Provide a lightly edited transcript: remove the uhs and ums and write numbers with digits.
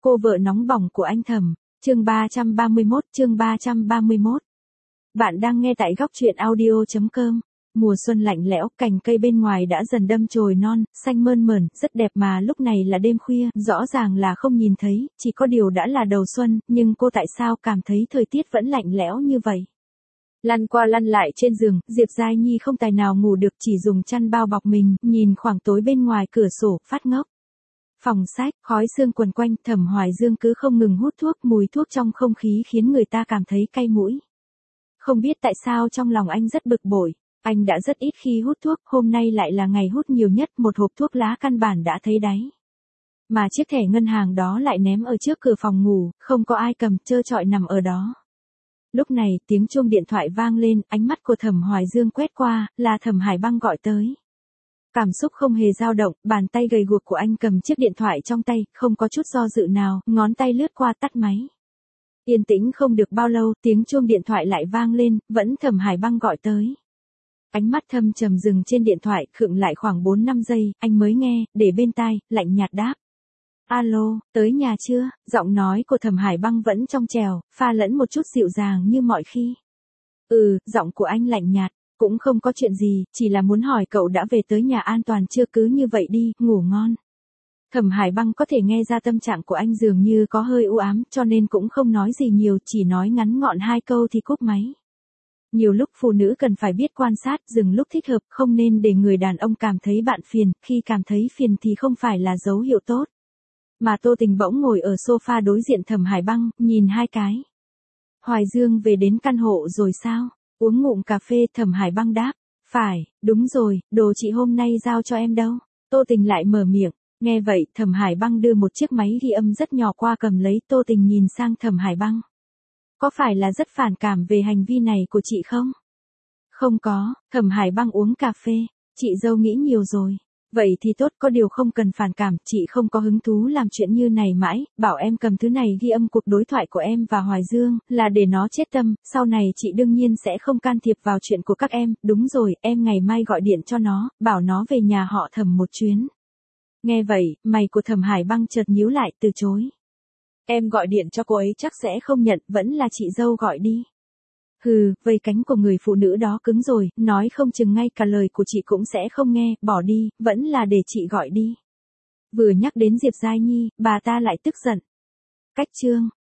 Cô vợ nóng bỏng của anh Thẩm, chương 331. Bạn đang nghe tại góc truyện audio.com. Mùa xuân lạnh lẽo, cành cây bên ngoài đã dần đâm chồi non, xanh mơn mởn, rất đẹp mà lúc này là đêm khuya, rõ ràng là không nhìn thấy, chỉ có điều đã là đầu xuân, nhưng cô tại sao cảm thấy thời tiết vẫn lạnh lẽo như vậy? Lăn qua lăn lại trên giường, Diệp Giai Nhi không tài nào ngủ được, chỉ dùng chăn bao bọc mình, nhìn khoảng tối bên ngoài cửa sổ, phát ngốc. Phòng sách, khói sương quần quanh, Thẩm Hoài Dương cứ không ngừng hút thuốc, mùi thuốc trong không khí khiến người ta cảm thấy cay mũi. Không biết tại sao trong lòng anh rất bực bội, anh đã rất ít khi hút thuốc, hôm nay lại là ngày hút nhiều nhất, một hộp thuốc lá căn bản đã thấy đáy. Mà chiếc thẻ ngân hàng đó lại ném ở trước cửa phòng ngủ, không có ai cầm, trơ trọi nằm ở đó. Lúc này, tiếng chuông điện thoại vang lên, ánh mắt của Thẩm Hoài Dương quét qua, là Thẩm Hải Băng gọi tới. Cảm xúc không hề dao động, bàn tay gầy guộc của anh cầm chiếc điện thoại trong tay, không có chút do dự nào, ngón tay lướt qua tắt máy. Yên tĩnh không được bao lâu, tiếng chuông điện thoại lại vang lên, vẫn Thẩm Hải Băng gọi tới. Ánh mắt thâm trầm dừng trên điện thoại, khựng lại khoảng 4-5 giây, anh mới nghe, để bên tai, lạnh nhạt đáp. Alo, tới nhà chưa? Giọng nói của Thẩm Hải Băng vẫn trong trẻo, pha lẫn một chút dịu dàng như mọi khi. Giọng của anh lạnh nhạt, cũng không có chuyện gì, chỉ là muốn hỏi cậu đã về tới nhà an toàn chưa, cứ như vậy đi, ngủ ngon. Thẩm Hải Băng có thể nghe ra tâm trạng của anh dường như có hơi u ám, cho nên cũng không nói gì nhiều, chỉ nói ngắn gọn 2 câu thì cúp máy. Nhiều lúc phụ nữ cần phải biết quan sát, dừng lúc thích hợp, không nên để người đàn ông cảm thấy bạn phiền, khi cảm thấy phiền thì không phải là dấu hiệu tốt. Mà Tô Tình bỗng ngồi ở sofa đối diện Thẩm Hải Băng, nhìn hai cái. Hoài Dương về đến căn hộ rồi sao? Uống ngụm cà phê, Thẩm Hải Băng đáp. Phải, đúng rồi, đồ chị hôm nay giao cho em đâu? Tô Tình lại mở miệng. Nghe vậy, Thẩm Hải Băng đưa một chiếc máy ghi âm rất nhỏ qua cầm lấy, Tô Tình nhìn sang Thẩm Hải Băng. Có phải là rất phản cảm về hành vi này của chị không? Không có, Thẩm Hải Băng uống cà phê. Chị dâu nghĩ nhiều rồi. Vậy thì tốt, có điều không cần phản cảm, chị không có hứng thú làm chuyện như này mãi, bảo em cầm thứ này ghi âm cuộc đối thoại của em và Hoài Dương, là để nó chết tâm, sau này chị đương nhiên sẽ không can thiệp vào chuyện của các em, đúng rồi, em ngày mai gọi điện cho nó, bảo nó về nhà họ Thẩm một chuyến. Nghe vậy, mày của Thẩm Hải Băng chợt nhíu lại, từ chối. Em gọi điện cho cô ấy chắc sẽ không nhận, vẫn là chị dâu gọi đi. Vây cánh của người phụ nữ đó cứng rồi, nói không chừng ngay cả lời của chị cũng sẽ không nghe, bỏ đi, vẫn là để chị gọi đi. Vừa nhắc đến Diệp Giai Nhi, bà ta lại tức giận. Cách chương.